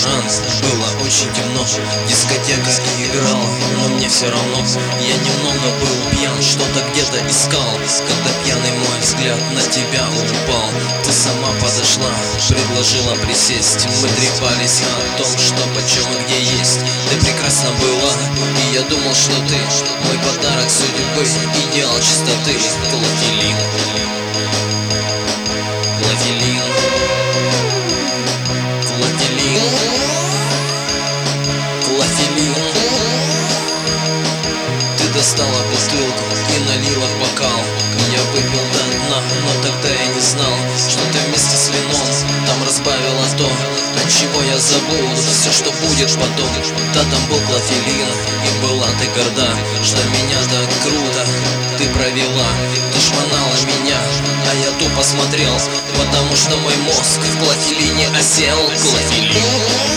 ресторан. Было очень темно, дискотека играла, но мне все равно. Я немного был пьян, что-то где-то искал. Когда пьяный мой взгляд на тебя упал, ты сама подошла, предложила присесть. Мы трепались о том, что почем и где есть. Ты прекрасна была, и я думал, что ты мой подарок судьбы, идеал чистоты. Клофелин, клофелин, клофелин, клофелин. Ты достала бутылку и налила в бокал. Я выпил до дна, но тогда я не знал, что ты вместе с вином там разбавила то, от чего я забуду все, что будет потом. Да, там был клофелин, и была ты горда, что меня так круто ты провела. Ты шмонала меня, а я тупо смотрел, потому что мой мозг в клофелине осел. Клофелин,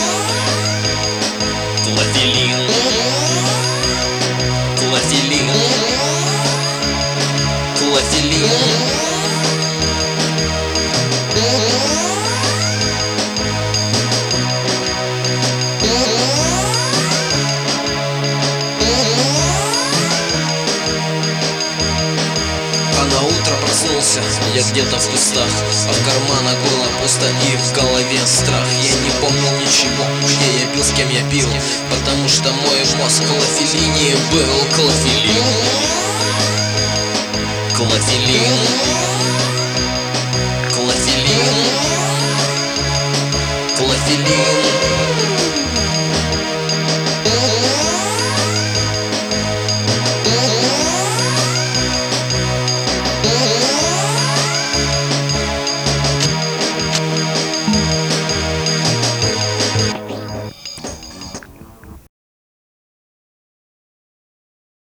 клофелин, клофелин, клофелин. А на утро проснулся я где-то в кустах, а в карманах было пусто и в голове страх. Я не помнил ничего, где я пил, с кем я пил, потому что мой мозг в клофелине был. Клофелин, клофелин, клофелин, клофелин.